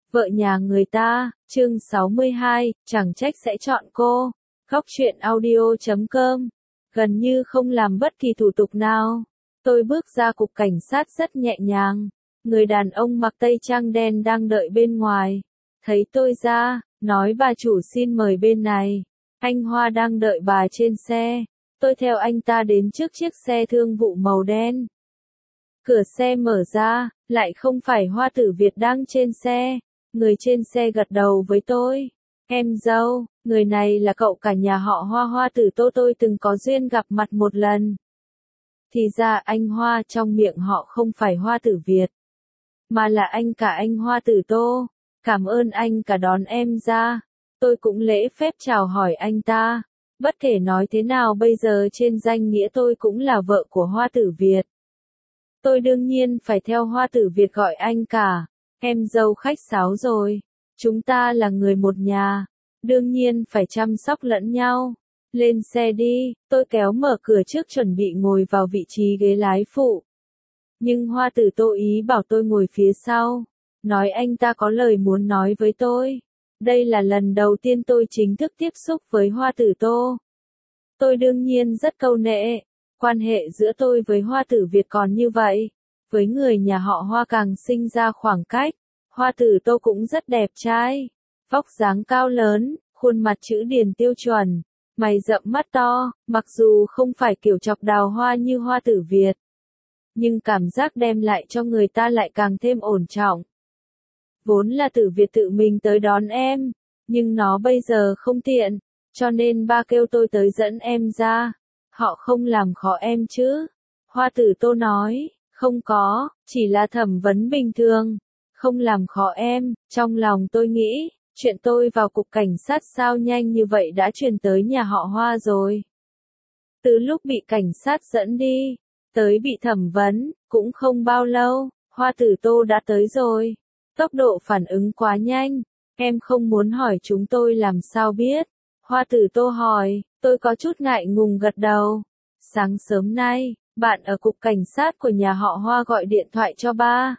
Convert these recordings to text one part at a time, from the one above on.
Vợ nhà người ta, chương 62, chẳng trách sẽ chọn cô. Góc truyện audio.com. Gần như không làm bất kỳ thủ tục nào. Tôi bước ra cục cảnh sát rất nhẹ nhàng. Người đàn ông mặc tây trang đen đang đợi bên ngoài. Thấy tôi ra, nói bà chủ xin mời bên này. Anh Hoa đang đợi bà trên xe. Tôi theo anh ta đến trước chiếc xe thương vụ màu đen. Cửa xe mở ra, lại không phải Hoa Tử Việt đang trên xe. Người trên xe gật đầu với tôi. Em dâu, người này là cậu cả nhà họ Hoa, Hoa Tử Tô, tôi từng có duyên gặp mặt một lần. Thì ra anh Hoa trong miệng họ không phải Hoa Tử Việt, mà là anh cả anh Hoa Tử Tô. Cảm ơn anh cả đón em ra. Tôi cũng lễ phép chào hỏi anh ta. Bất kể nói thế nào bây giờ trên danh nghĩa tôi cũng là vợ của Hoa Tử Việt. Tôi đương nhiên phải theo Hoa Tử Việt gọi anh cả. Em dâu khách sáo rồi. Chúng ta là người một nhà. Đương nhiên phải chăm sóc lẫn nhau. Lên xe đi, tôi kéo mở cửa trước chuẩn bị ngồi vào vị trí ghế lái phụ. Nhưng Hoa Tử Tô ý bảo tôi ngồi phía sau. Nói anh ta có lời muốn nói với tôi. Đây là lần đầu tiên tôi chính thức tiếp xúc với Hoa Tử Tô. Tôi đương nhiên rất câu nệ. Quan hệ giữa tôi với Hoa Tử Việt còn như vậy. Với người nhà họ Hoa càng sinh ra khoảng cách. Hoa Tử Tô cũng rất đẹp trai. Vóc dáng cao lớn, khuôn mặt chữ điển tiêu chuẩn. Mày rậm mắt to, mặc dù không phải kiểu chọc đào hoa như Hoa Tử Việt. Nhưng cảm giác đem lại cho người ta lại càng thêm ổn trọng. Vốn là Tử Việt tự mình tới đón em, nhưng nó bây giờ không tiện, cho nên ba kêu tôi tới dẫn em ra. Họ không làm khó em chứ? Hoa Tử Tô nói, không có, chỉ là thẩm vấn bình thường, không làm khó em. Trong lòng tôi nghĩ, chuyện tôi vào cục cảnh sát sao nhanh như vậy đã truyền tới nhà họ Hoa rồi. Từ lúc bị cảnh sát dẫn đi, tới bị thẩm vấn, cũng không bao lâu, Hoa Tử Tô đã tới rồi. Tốc độ phản ứng quá nhanh, em không muốn hỏi chúng tôi làm sao biết. Hoa Tử Tô hỏi, tôi có chút ngại ngùng gật đầu. Sáng sớm nay, bạn ở cục cảnh sát của nhà họ Hoa gọi điện thoại cho ba.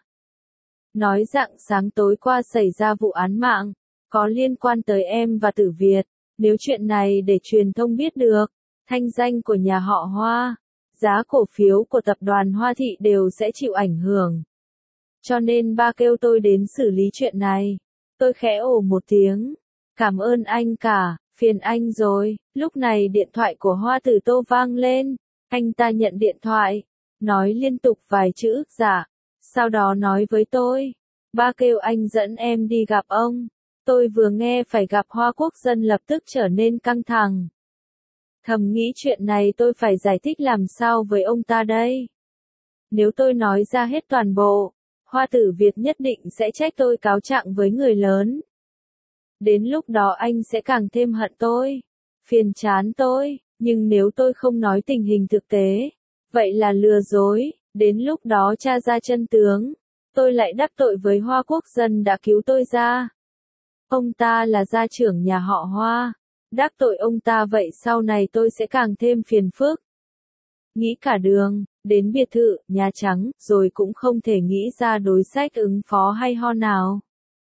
Nói rạng sáng tối qua xảy ra vụ án mạng, có liên quan tới em và Tử Việt. Nếu chuyện này để truyền thông biết được, thanh danh của nhà họ Hoa, giá cổ phiếu của tập đoàn Hoa Thị đều sẽ chịu ảnh hưởng. Cho nên ba kêu tôi đến xử lý chuyện này. Tôi khẽ ồ một tiếng. Cảm ơn anh cả, phiền anh rồi. Lúc này điện thoại của Hoa Tử Tô vang lên. Anh ta nhận điện thoại, nói liên tục vài chữ, dạ. Sau đó nói với tôi, ba kêu anh dẫn em đi gặp ông. Tôi vừa nghe phải gặp Hoa Quốc Dân lập tức trở nên căng thẳng. Thầm nghĩ chuyện này tôi phải giải thích làm sao với ông ta đây. Nếu tôi nói ra hết toàn bộ, Hoa Tử Việt nhất định sẽ trách tôi cáo trạng với người lớn. Đến lúc đó anh sẽ càng thêm hận tôi, phiền chán tôi, nhưng nếu tôi không nói tình hình thực tế, vậy là lừa dối, đến lúc đó tra ra chân tướng, tôi lại đắc tội với Hoa Quốc Dân đã cứu tôi ra. Ông ta là gia trưởng nhà họ Hoa, đắc tội ông ta vậy sau này tôi sẽ càng thêm phiền phức. Nghĩ cả đường, đến biệt thự, Nhà Trắng, rồi cũng không thể nghĩ ra đối sách ứng phó hay ho nào.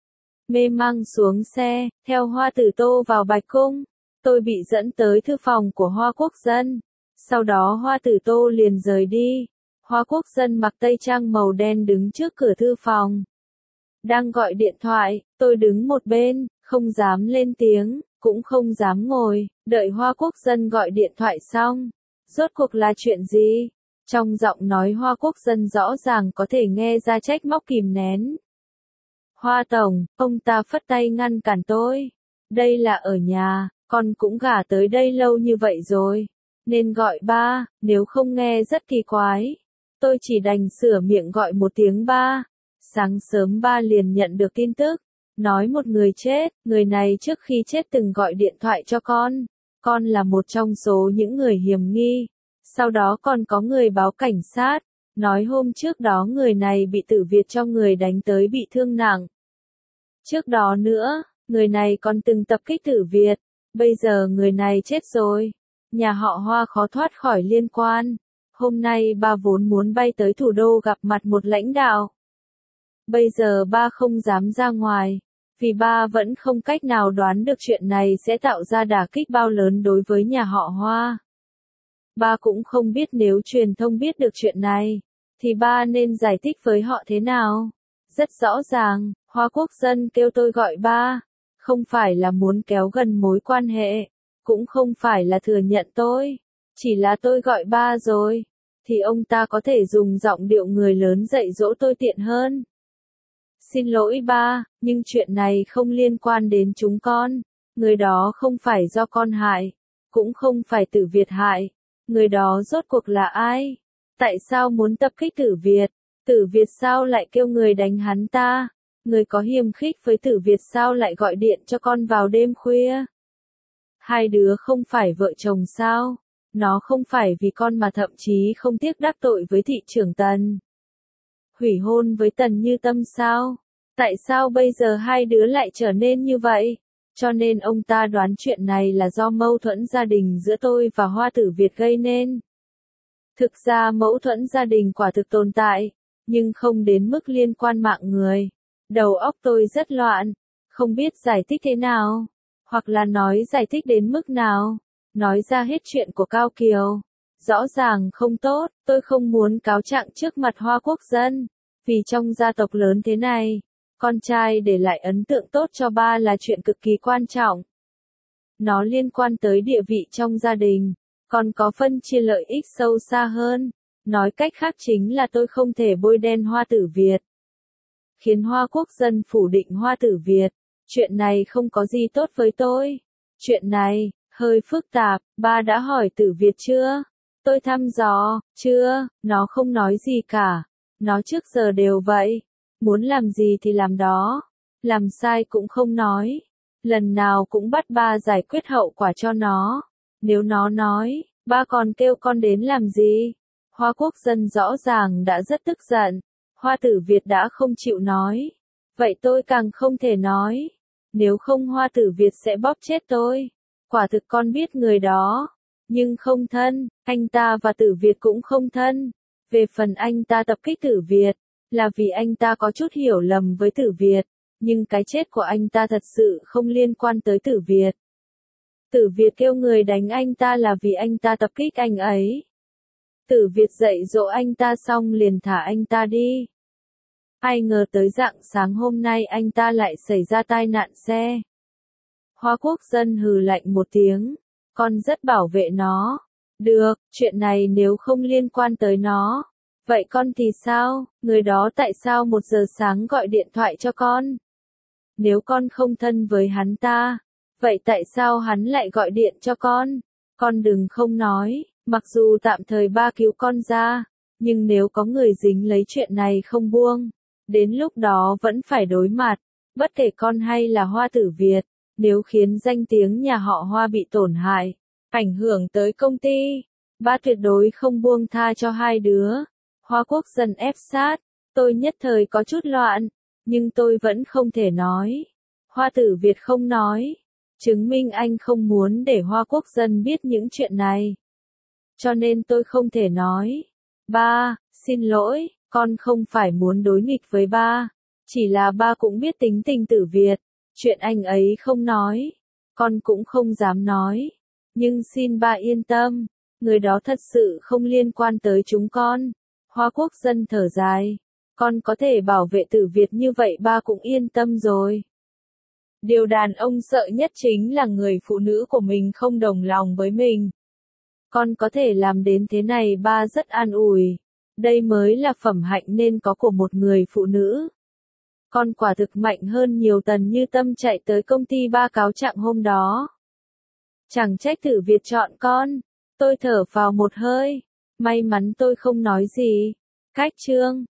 Mê mang xuống xe, theo Hoa Tử Tô vào Bạch Cung. Tôi bị dẫn tới thư phòng của Hoa Quốc Dân. Sau đó Hoa Tử Tô liền rời đi. Hoa Quốc Dân mặc tây trang màu đen đứng trước cửa thư phòng. Đang gọi điện thoại, tôi đứng một bên, không dám lên tiếng, cũng không dám ngồi, đợi Hoa Quốc Dân gọi điện thoại xong. Rốt cuộc là chuyện gì? Trong giọng nói Hoa Quốc Dân rõ ràng có thể nghe ra trách móc kìm nén. Hoa Tổng, ông ta phất tay ngăn cản tôi. Đây là ở nhà, con cũng gả tới đây lâu như vậy rồi. Nên gọi ba, nếu không nghe rất kỳ quái. Tôi chỉ đành sửa miệng gọi một tiếng ba. Sáng sớm ba liền nhận được tin tức. Nói một người chết, người này trước khi chết từng gọi điện thoại cho con. Con là một trong số những người hiểm nghi. Sau đó còn có người báo cảnh sát. Nói hôm trước đó người này bị Tử Việt cho người đánh tới bị thương nặng. Trước đó nữa, người này còn từng tập kích Tử Việt. Bây giờ người này chết rồi. Nhà họ Hoa khó thoát khỏi liên quan. Hôm nay ba vốn muốn bay tới thủ đô gặp mặt một lãnh đạo. Bây giờ ba không dám ra ngoài. Vì ba vẫn không cách nào đoán được chuyện này sẽ tạo ra đả kích bao lớn đối với nhà họ Hoa. Ba cũng không biết nếu truyền thông biết được chuyện này, thì ba nên giải thích với họ thế nào. Rất rõ ràng, Hoa Quốc Dân kêu tôi gọi ba, không phải là muốn kéo gần mối quan hệ, cũng không phải là thừa nhận tôi, chỉ là tôi gọi ba rồi, thì ông ta có thể dùng giọng điệu người lớn dạy dỗ tôi tiện hơn. Xin lỗi ba, nhưng chuyện này không liên quan đến chúng con, người đó không phải do con hại, cũng không phải Tử Việt hại, người đó rốt cuộc là ai? Tại sao muốn tập kích Tử Việt? Tử Việt sao lại kêu người đánh hắn ta? Người có hiềm khích với Tử Việt sao lại gọi điện cho con vào đêm khuya? Hai đứa không phải vợ chồng sao? Nó không phải vì con mà thậm chí không tiếc đắc tội với thị trưởng Tần. Hủy hôn với Tần Như Tâm sao? Tại sao bây giờ hai đứa lại trở nên như vậy? Cho nên ông ta đoán chuyện này là do mâu thuẫn gia đình giữa tôi và Hoa Tử Việt gây nên. Thực ra mâu thuẫn gia đình quả thực tồn tại, nhưng không đến mức liên quan mạng người. Đầu óc tôi rất loạn, không biết giải thích thế nào, hoặc là nói giải thích đến mức nào, nói ra hết chuyện của Cao Kiều. Rõ ràng không tốt, tôi không muốn cáo trạng trước mặt Hoa Quốc Dân, vì trong gia tộc lớn thế này, con trai để lại ấn tượng tốt cho ba là chuyện cực kỳ quan trọng. Nó liên quan tới địa vị trong gia đình, còn có phân chia lợi ích sâu xa hơn. Nói cách khác chính là tôi không thể bôi đen Hoa Tử Việt, khiến Hoa Quốc Dân phủ định Hoa Tử Việt. Chuyện này không có gì tốt với tôi. Chuyện này, hơi phức tạp, ba đã hỏi Tử Việt chưa? Tôi thăm dò, chưa, nó không nói gì cả. Nó trước giờ đều vậy. Muốn làm gì thì làm đó. Làm sai cũng không nói. Lần nào cũng bắt ba giải quyết hậu quả cho nó. Nếu nó nói, ba còn kêu con đến làm gì? Hoa Quốc Dân rõ ràng đã rất tức giận. Hoa Tử Việt đã không chịu nói. Vậy tôi càng không thể nói. Nếu không Hoa Tử Việt sẽ bóp chết tôi. Quả thực con biết người đó. Nhưng không thân, anh ta và Tử Việt cũng không thân. Về phần anh ta tập kích Tử Việt, là vì anh ta có chút hiểu lầm với Tử Việt. Nhưng cái chết của anh ta thật sự không liên quan tới Tử Việt. Tử Việt kêu người đánh anh ta là vì anh ta tập kích anh ấy. Tử Việt dạy dỗ anh ta xong liền thả anh ta đi. Ai ngờ tới rạng sáng hôm nay anh ta lại xảy ra tai nạn xe. Hoa Quốc Dân hừ lạnh một tiếng. Con rất bảo vệ nó. Được, chuyện này nếu không liên quan tới nó. Vậy con thì sao? Người đó tại sao 1 giờ sáng gọi điện thoại cho con? Nếu con không thân với hắn ta, vậy tại sao hắn lại gọi điện cho con? Con đừng không nói, mặc dù tạm thời ba cứu con ra, nhưng nếu có người dính lấy chuyện này không buông, đến lúc đó vẫn phải đối mặt, bất kể con hay là Hoa Tử Việt, nếu khiến danh tiếng nhà họ Hoa bị tổn hại, ảnh hưởng tới công ty, ba tuyệt đối không buông tha cho hai đứa. Hoa Quốc Dân ép sát, tôi nhất thời có chút loạn, nhưng tôi vẫn không thể nói. Hoa Tử Việt không nói, chứng minh anh không muốn để Hoa Quốc Dân biết những chuyện này. Cho nên tôi không thể nói. Ba, xin lỗi, con không phải muốn đối nghịch với ba, chỉ là ba cũng biết tính tình Tử Việt, chuyện anh ấy không nói, con cũng không dám nói. Nhưng xin ba yên tâm, người đó thật sự không liên quan tới chúng con. Hoa Quốc Dân thở dài, con có thể bảo vệ Tử Việt như vậy ba cũng yên tâm rồi. Điều đàn ông sợ nhất chính là người phụ nữ của mình không đồng lòng với mình. Con có thể làm đến thế này ba rất an ủi. Đây mới là phẩm hạnh nên có của một người phụ nữ. Con quả thực mạnh hơn nhiều. Tần Như Tâm chạy tới công ty ba cáo trạng hôm đó. Chẳng trách Tử Việt chọn con. Tôi thở vào một hơi. May mắn tôi không nói gì. Cách chương